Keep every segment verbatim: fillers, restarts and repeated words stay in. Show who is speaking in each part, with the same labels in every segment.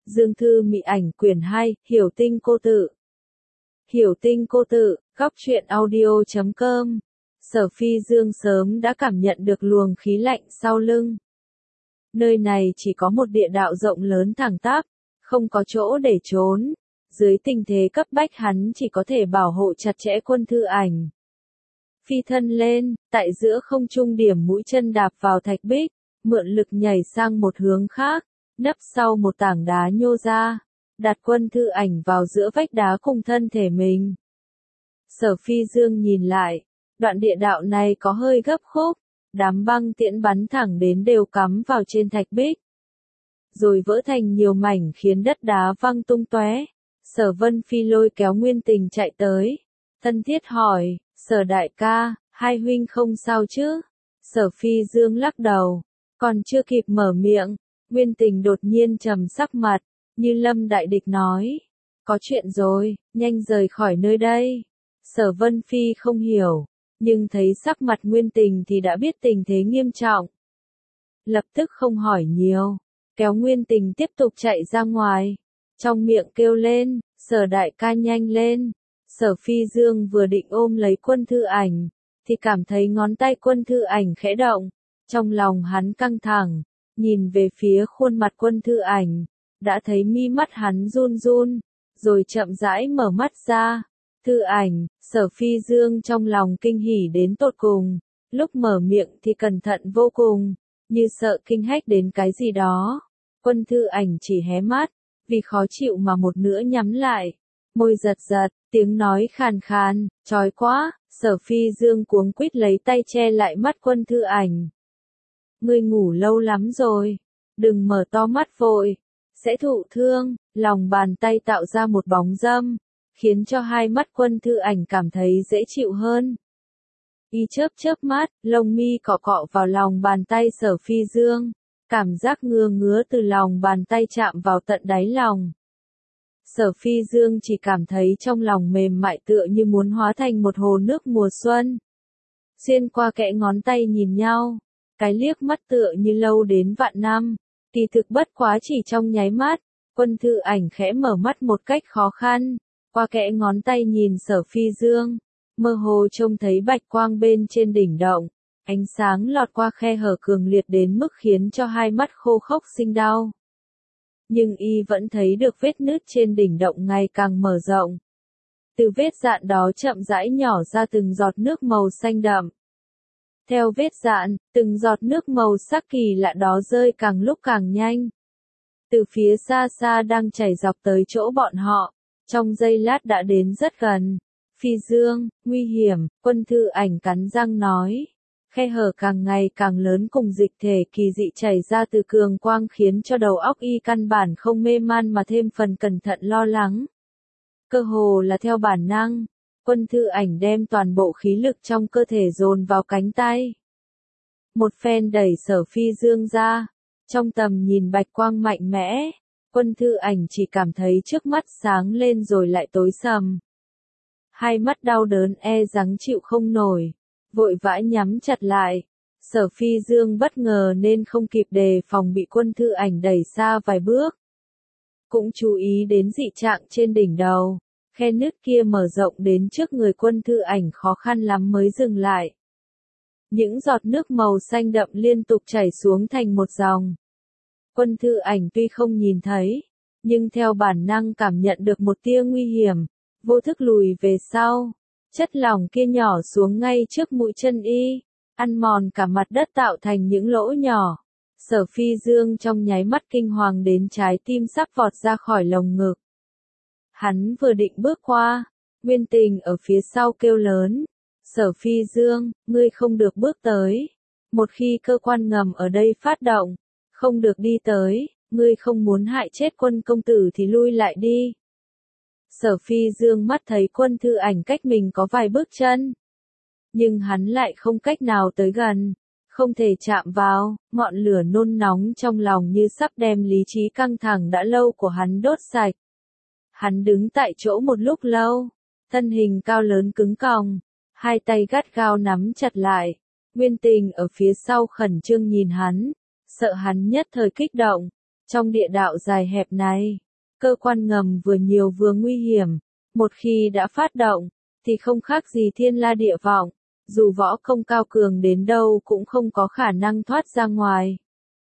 Speaker 1: Dương Thư Mị Ảnh quyển hai, Hiểu Tinh Cô Tự. Hiểu Tinh Cô Tự, góc truyện audio chấm com. Sở Phi Dương sớm đã cảm nhận được luồng khí lạnh sau lưng. Nơi này chỉ có một địa đạo rộng lớn thẳng tắp, không có chỗ để trốn. Dưới tình thế cấp bách hắn chỉ có thể bảo hộ chặt chẽ Quân Thư Ảnh. Phi thân lên, tại giữa không trung điểm mũi chân đạp vào thạch bích, mượn lực nhảy sang một hướng khác, nấp sau một tảng đá nhô ra, đặt Quân Thư Ảnh vào giữa vách đá cùng thân thể mình. Sở Phi Dương nhìn lại, đoạn địa đạo này có hơi gấp khúc, đám băng tiễn bắn thẳng đến đều cắm vào trên thạch bích, rồi vỡ thành nhiều mảnh khiến đất đá văng tung tóe. Sở Vân Phi lôi kéo Nguyên Tình chạy tới, thân thiết hỏi, Sở đại ca, hai huynh không sao chứ? Sở Phi Dương lắc đầu, còn chưa kịp mở miệng, Nguyên Tình đột nhiên trầm sắc mặt, như lâm đại địch nói, có chuyện rồi, nhanh rời khỏi nơi đây. Sở Vân Phi không hiểu, nhưng thấy sắc mặt Nguyên Tình thì đã biết tình thế nghiêm trọng. Lập tức không hỏi nhiều, kéo Nguyên Tình tiếp tục chạy ra ngoài, trong miệng kêu lên, Sở đại ca nhanh lên. Sở Phi Dương vừa định ôm lấy Quân Thư Ảnh, thì cảm thấy ngón tay Quân Thư Ảnh khẽ động, trong lòng hắn căng thẳng, nhìn về phía khuôn mặt Quân Thư Ảnh, đã thấy mi mắt hắn run run, rồi chậm rãi mở mắt ra. Thư Ảnh, Sở Phi Dương trong lòng kinh hỉ đến tột cùng, lúc mở miệng thì cẩn thận vô cùng, như sợ kinh hách đến cái gì đó. Quân Thư Ảnh chỉ hé mắt, vì khó chịu mà một nửa nhắm lại, môi giật giật, tiếng nói khàn khàn, chói quá. Sở Phi Dương cuống quýt lấy tay che lại mắt Quân Thư Ảnh. Ngươi ngủ lâu lắm rồi, đừng mở to mắt vội, sẽ thụ thương. Lòng bàn tay tạo ra một bóng râm, khiến cho hai mắt Quân Thư Ảnh cảm thấy dễ chịu hơn. Y chớp chớp mắt, lông mi cọ cọ vào lòng bàn tay Sở Phi Dương, cảm giác ngứa ngứa từ lòng bàn tay chạm vào tận đáy lòng. Sở Phi Dương chỉ cảm thấy trong lòng mềm mại tựa như muốn hóa thành một hồ nước mùa xuân. Xuyên qua kẽ ngón tay nhìn nhau, cái liếc mắt tựa như lâu đến vạn năm, kỳ thực bất quá chỉ trong nháy mắt. Quân Thư Ảnh khẽ mở mắt một cách khó khăn, qua kẽ ngón tay nhìn Sở Phi Dương, mơ hồ trông thấy bạch quang bên trên đỉnh động, ánh sáng lọt qua khe hở cường liệt đến mức khiến cho hai mắt khô khốc sinh đau. Nhưng y vẫn thấy được vết nứt trên đỉnh động ngày càng mở rộng. Từ vết dạn đó chậm rãi nhỏ ra từng giọt nước màu xanh đậm. Theo vết dạn, từng giọt nước màu sắc kỳ lạ đó rơi càng lúc càng nhanh. Từ phía xa xa đang chảy dọc tới chỗ bọn họ, trong giây lát đã đến rất gần. Phi Dương, nguy hiểm, Quân Thư Ảnh cắn răng nói. Khe hở càng ngày càng lớn cùng dịch thể kỳ dị chảy ra từ cường quang khiến cho đầu óc y căn bản không mê man mà thêm phần cẩn thận lo lắng. Cơ hồ là theo bản năng, Quân Thư Ảnh đem toàn bộ khí lực trong cơ thể dồn vào cánh tay. Một phen đẩy Sở Phi Dương ra, trong tầm nhìn bạch quang mạnh mẽ, Quân Thư Ảnh chỉ cảm thấy trước mắt sáng lên rồi lại tối sầm. Hai mắt đau đớn e rằng chịu không nổi, vội vã nhắm chặt lại. Sở Phi Dương bất ngờ nên không kịp đề phòng bị Quân Thư Ảnh đẩy xa vài bước. Cũng chú ý đến dị trạng trên đỉnh đầu, khe nứt kia mở rộng đến trước người Quân Thư Ảnh khó khăn lắm mới dừng lại. Những giọt nước màu xanh đậm liên tục chảy xuống thành một dòng. Quân Thư Ảnh tuy không nhìn thấy, nhưng theo bản năng cảm nhận được một tia nguy hiểm, vô thức lùi về sau. Chất lỏng kia nhỏ xuống ngay trước mũi chân y, ăn mòn cả mặt đất tạo thành những lỗ nhỏ. Sở Phi Dương trong nháy mắt kinh hoàng đến trái tim sắp vọt ra khỏi lồng ngực. Hắn vừa định bước qua, Nguyên Tình ở phía sau kêu lớn, Sở Phi Dương, ngươi không được bước tới. Một khi cơ quan ngầm ở đây phát động, không được đi tới, ngươi không muốn hại chết Quân công tử thì lui lại đi. Sở Phi Dương mắt thấy Quân Thư Ảnh cách mình có vài bước chân, nhưng hắn lại không cách nào tới gần, không thể chạm vào. Ngọn lửa nôn nóng trong lòng như sắp đem lý trí căng thẳng đã lâu của hắn đốt sạch. Hắn đứng tại chỗ một lúc lâu, thân hình cao lớn cứng còng, hai tay gắt gao nắm chặt lại. Nguyên Tình ở phía sau khẩn trương nhìn hắn, sợ hắn nhất thời kích động, Trong địa đạo dài hẹp này, cơ quan ngầm vừa nhiều vừa nguy hiểm, một khi đã phát động, thì không khác gì thiên la địa vọng, dù võ công cao cường đến đâu cũng không có khả năng thoát ra ngoài.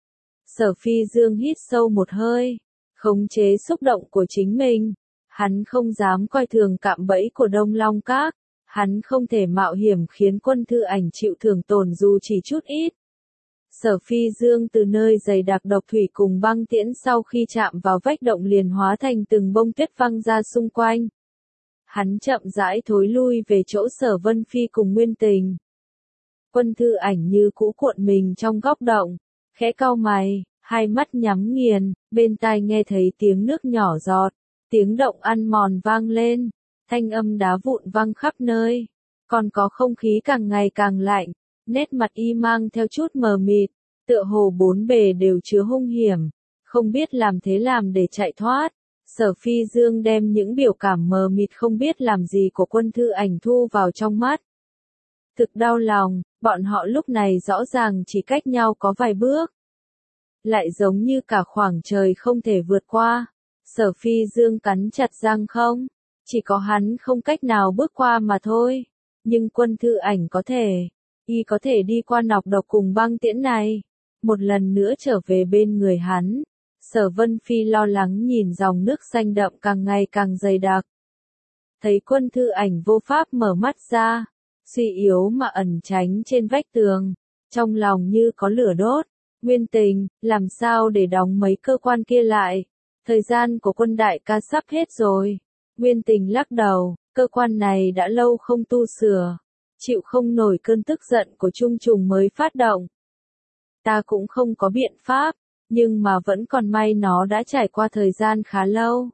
Speaker 1: Sở Phi Dương hít sâu một hơi, khống chế xúc động của chính mình, hắn không dám coi thường cạm bẫy của Đông Long Các, hắn không thể mạo hiểm khiến Quân Thư Ảnh chịu thương tổn dù chỉ chút ít. Sở Phi Dương từ nơi dày đặc độc thủy cùng băng tiễn sau khi chạm vào vách động liền hóa thành từng bông tuyết văng ra xung quanh. Hắn chậm rãi thối lui về chỗ Sở Vân Phi cùng Nguyên Tình. Quân Thư Ảnh như cũ cuộn mình trong góc động, khẽ cau mày, hai mắt nhắm nghiền, bên tai nghe thấy tiếng nước nhỏ giọt, tiếng động ăn mòn vang lên, thanh âm đá vụn văng khắp nơi, còn có không khí càng ngày càng lạnh, nét mặt y mang theo chút mờ mịt, tựa hồ bốn bề đều chứa hung hiểm, không biết làm thế làm để chạy thoát. Sở Phi Dương đem những biểu cảm mờ mịt không biết làm gì của Quân Thư Ảnh thu vào trong mắt. Thực đau lòng, bọn họ lúc này rõ ràng chỉ cách nhau có vài bước. Lại giống như cả khoảng trời không thể vượt qua. Sở Phi Dương cắn chặt răng không, chỉ có hắn không cách nào bước qua mà thôi. Nhưng Quân Thư Ảnh có thể, y có thể đi qua nọc độc cùng băng tiễn này, một lần nữa trở về bên người hắn. Sở Vân Phi lo lắng nhìn dòng nước xanh đậm càng ngày càng dày đặc. Thấy Quân Thư Ảnh vô pháp mở mắt ra, suy yếu mà ẩn tránh trên vách tường, trong lòng như có lửa đốt. Nguyên Tình, làm sao để đóng mấy cơ quan kia lại? Thời gian của Quân đại ca sắp hết rồi. Nguyên Tình lắc đầu, cơ quan này đã lâu không tu sửa, chịu không nổi cơn tức giận của Trung Trùng mới phát động. Ta cũng không có biện pháp, nhưng mà vẫn còn may nó đã trải qua thời gian khá lâu.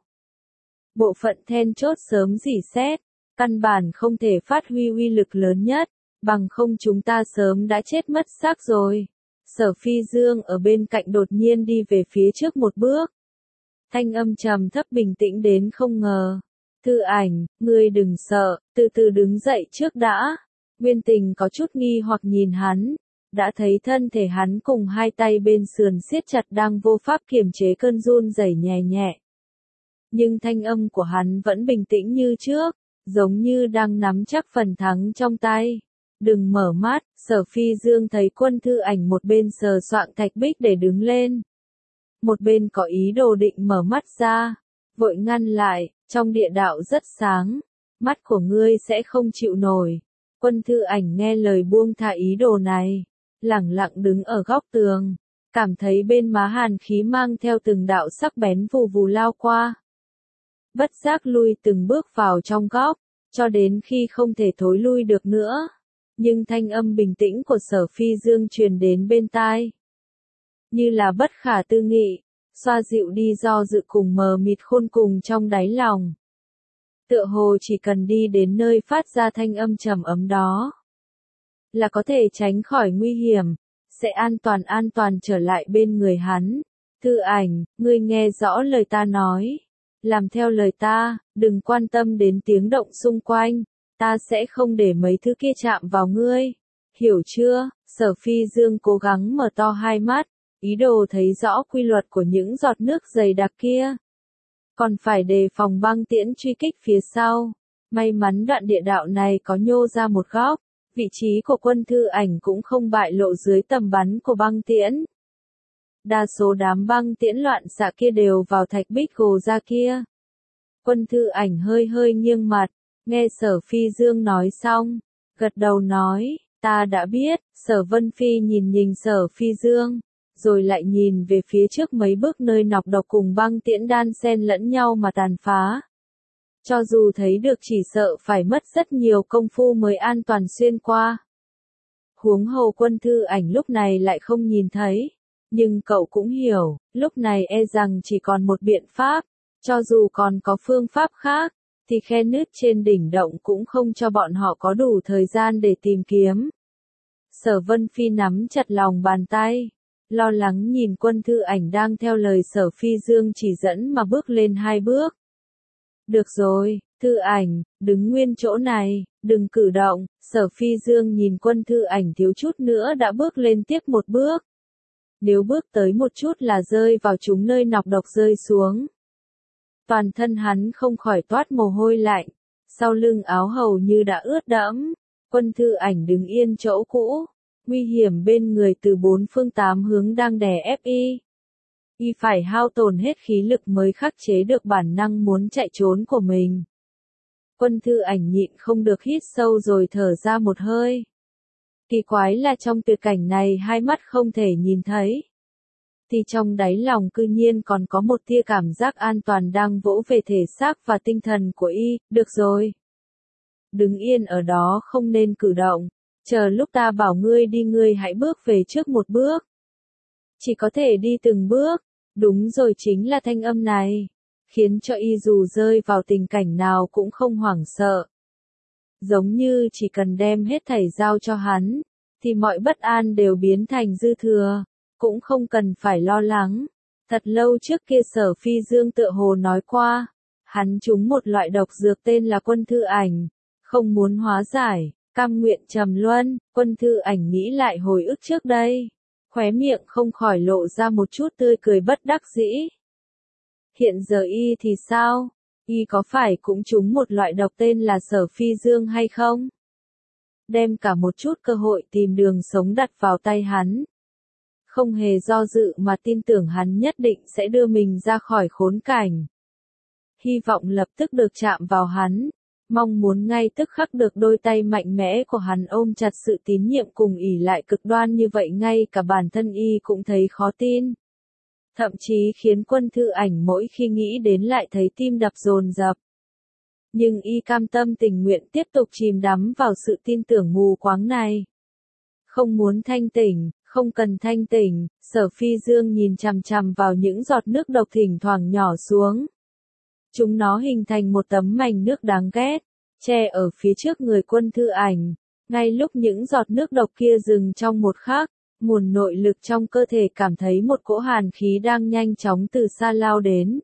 Speaker 1: Bộ phận then chốt sớm rỉ sét, căn bản không thể phát huy uy lực lớn nhất, bằng không chúng ta sớm đã chết mất xác rồi. Sở Phi Dương ở bên cạnh đột nhiên đi về phía trước một bước. Thanh âm trầm thấp bình tĩnh đến không ngờ. Thư Ảnh, ngươi đừng sợ, từ từ đứng dậy trước đã. Nguyên Tình có chút nghi hoặc nhìn hắn, đã thấy thân thể hắn cùng hai tay bên sườn siết chặt đang vô pháp kiềm chế cơn run rẩy nhẹ nhẹ. Nhưng thanh âm của hắn vẫn bình tĩnh như trước, giống như đang nắm chắc phần thắng trong tay. Đừng mở mắt. Sở Phi Dương thấy Quân Thư Ảnh một bên sờ soạng thạch bích để đứng lên, một bên có ý đồ định mở mắt ra, vội ngăn lại, trong địa đạo rất sáng, mắt của ngươi sẽ không chịu nổi. Quân Thư Ảnh nghe lời buông thả ý đồ này, lẳng lặng đứng ở góc tường, cảm thấy bên má hàn khí mang theo từng đạo sắc bén vù vù lao qua. Bất giác lui từng bước vào trong góc, cho đến khi không thể thối lui được nữa. Nhưng thanh âm bình tĩnh của Sở Phi Dương truyền đến bên tai. Như là bất khả tư nghị, xoa dịu đi do dự cùng mờ mịt khôn cùng trong đáy lòng. Tựa hồ chỉ cần đi đến nơi phát ra thanh âm trầm ấm đó, là có thể tránh khỏi nguy hiểm, sẽ an toàn an toàn trở lại bên người hắn. Thư Ảnh, ngươi nghe rõ lời ta nói, làm theo lời ta, đừng quan tâm đến tiếng động xung quanh. Ta sẽ không để mấy thứ kia chạm vào ngươi, hiểu chưa? Sở Phi Dương cố gắng mở to hai mắt, ý đồ thấy rõ quy luật của những giọt nước dày đặc kia. Còn phải đề phòng băng tiễn truy kích phía sau. May mắn đoạn địa đạo này có nhô ra một góc, vị trí của Quân Thư Ảnh cũng không bại lộ dưới tầm bắn của băng tiễn. Đa số đám băng tiễn loạn xạ kia đều vào thạch bích gồ ra kia. Quân Thư Ảnh hơi hơi nghiêng mặt. Nghe Sở Phi Dương nói xong, gật đầu nói, ta đã biết. Sở Vân Phi nhìn nhìn Sở Phi Dương, rồi lại nhìn về phía trước mấy bước nơi nọc độc cùng băng tiễn đan xen lẫn nhau mà tàn phá. Cho dù thấy được chỉ sợ phải mất rất nhiều công phu mới an toàn xuyên qua. Huống hồ Quân Thư Ảnh lúc này lại không nhìn thấy, nhưng cậu cũng hiểu, lúc này e rằng chỉ còn một biện pháp, cho dù còn có phương pháp khác, thì khe nứt trên đỉnh động cũng không cho bọn họ có đủ thời gian để tìm kiếm. Sở Vân Phi nắm chặt lòng bàn tay, lo lắng nhìn Quân Thư Ảnh đang theo lời Sở Phi Dương chỉ dẫn mà bước lên hai bước. Được rồi, Thư Ảnh, đứng nguyên chỗ này, đừng cử động. Sở Phi Dương nhìn Quân Thư Ảnh thiếu chút nữa đã bước lên tiếp một bước. nếu bước tới một chút là rơi vào chúng nơi nọc độc rơi xuống. Toàn thân hắn không khỏi toát mồ hôi lạnh, sau lưng áo hầu như đã ướt đẫm. Quân Thư Ảnh đứng yên chỗ cũ, nguy hiểm bên người từ bốn phương tám hướng đang đè ép y. Y phải hao tổn hết khí lực mới khắc chế được bản năng muốn chạy trốn của mình. Quân Thư Ảnh nhịn không được hít sâu rồi thở ra một hơi. Kỳ quái là trong tuyệt cảnh này hai mắt không thể nhìn thấy, thì trong đáy lòng cư nhiên còn có một tia cảm giác an toàn đang vỗ về thể xác và tinh thần của y. Được rồi, đứng yên ở đó không nên cử động, chờ lúc ta bảo ngươi đi ngươi hãy bước về trước một bước. Chỉ có thể đi từng bước, đúng rồi, chính là thanh âm này, khiến cho y dù rơi vào tình cảnh nào cũng không hoảng sợ. Giống như chỉ cần đem hết thảy giao cho hắn, thì mọi bất an đều biến thành dư thừa, cũng không cần phải lo lắng. Thật lâu trước kia Sở Phi Dương tựa hồ nói qua, hắn trúng một loại độc dược tên là Quân Thư Ảnh, không muốn hóa giải, cam nguyện trầm luân. Quân Thư Ảnh nghĩ lại hồi ức trước đây, khóe miệng không khỏi lộ ra một chút tươi cười bất đắc dĩ. Hiện giờ y thì sao? Y có phải cũng trúng một loại độc tên là Sở Phi Dương hay không? Đem cả một chút cơ hội tìm đường sống đặt vào tay hắn. Không hề do dự mà tin tưởng hắn nhất định sẽ đưa mình ra khỏi khốn cảnh. Hy vọng lập tức được chạm vào hắn, mong muốn ngay tức khắc được đôi tay mạnh mẽ của hắn ôm chặt sự tín nhiệm cùng ỷ lại cực đoan như vậy ngay cả bản thân y cũng thấy khó tin. Thậm chí khiến Quân Thư Ảnh mỗi khi nghĩ đến lại thấy tim đập dồn dập. Nhưng y cam tâm tình nguyện tiếp tục chìm đắm vào sự tin tưởng mù quáng này. Không muốn thanh tỉnh, không cần thanh tỉnh. Sở Phi Dương nhìn chằm chằm vào những giọt nước độc thỉnh thoảng nhỏ xuống. Chúng nó hình thành một tấm mành nước đáng ghét, che ở phía trước người Quân Thư Ảnh. Ngay lúc những giọt nước độc kia dừng trong một khắc, nguồn nội lực trong cơ thể cảm thấy một cỗ hàn khí đang nhanh chóng từ xa lao đến.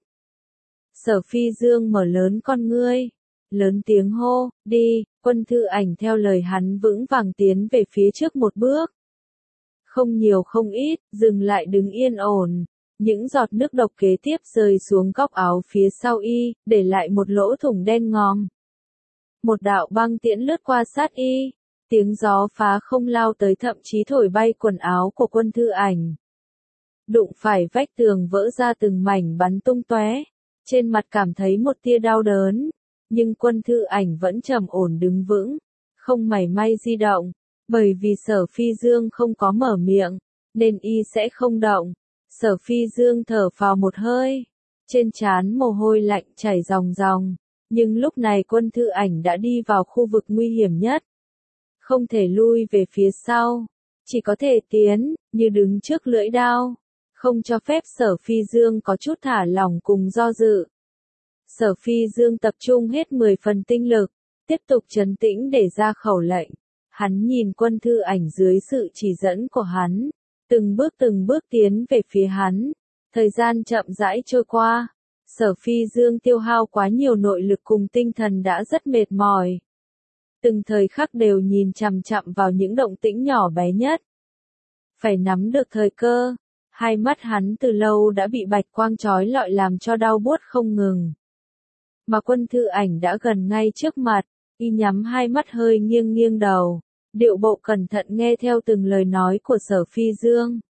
Speaker 1: Sở Phi Dương mở lớn con ngươi, lớn tiếng hô, đi. Quân Thư Ảnh theo lời hắn vững vàng tiến về phía trước một bước. Không nhiều không ít, dừng lại đứng yên ổn. Những giọt nước độc kế tiếp rơi xuống góc áo phía sau y, để lại một lỗ thủng đen ngòm. Một đạo băng tiễn lướt qua sát y, tiếng gió phá không lao tới thậm chí thổi bay quần áo của Quân Thư Ảnh. Đụng phải vách tường vỡ ra từng mảnh bắn tung tóe, trên mặt cảm thấy một tia đau đớn, nhưng Quân Thư Ảnh vẫn trầm ổn đứng vững, không mảy may di động, bởi vì Sở Phi Dương không có mở miệng, nên y sẽ không động. Sở Phi Dương thở phào một hơi, trên trán mồ hôi lạnh chảy ròng ròng, nhưng lúc này Quân Thư Ảnh đã đi vào khu vực nguy hiểm nhất. Không thể lui về phía sau, chỉ có thể tiến, như đứng trước lưỡi đao, không cho phép Sở Phi Dương có chút thả lỏng cùng do dự. Sở Phi Dương tập trung hết mười phần tinh lực, tiếp tục trấn tĩnh để ra khẩu lệnh. Hắn nhìn Quân Thư Ảnh dưới sự chỉ dẫn của hắn, từng bước từng bước tiến về phía hắn. Thời gian chậm rãi trôi qua, Sở Phi Dương tiêu hao quá nhiều nội lực cùng tinh thần đã rất mệt mỏi. Từng thời khắc đều nhìn chằm chằm vào những động tĩnh nhỏ bé nhất. Phải nắm được thời cơ, hai mắt hắn từ lâu đã bị bạch quang chói lọi làm cho đau buốt không ngừng. Mà Quân Thư Ảnh đã gần ngay trước mặt, y nhắm hai mắt hơi nghiêng nghiêng đầu, điệu bộ cẩn thận nghe theo từng lời nói của Sở Phi Dương.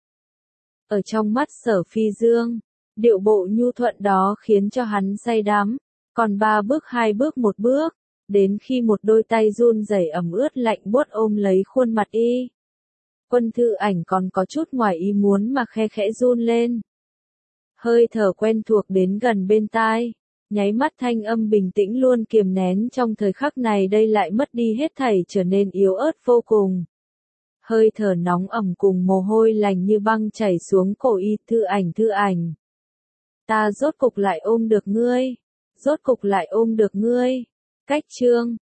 Speaker 1: Ở trong mắt Sở Phi Dương, điệu bộ nhu thuận đó khiến cho hắn say đắm, còn ba bước hai bước một bước, đến khi một đôi tay run rẩy ẩm ướt lạnh buốt ôm lấy khuôn mặt y. Quân Thư Ảnh còn có chút ngoài ý muốn mà khe khẽ run lên. Hơi thở quen thuộc đến gần bên tai, nháy mắt thanh âm bình tĩnh luôn kiềm nén trong thời khắc này đây lại mất đi hết thảy trở nên yếu ớt vô cùng. Hơi thở nóng ẩm cùng mồ hôi lạnh như băng chảy xuống cổ y. Thư Ảnh, Thư Ảnh. Ta rốt cục lại ôm được ngươi. Rốt cục lại ôm được ngươi. Cách chương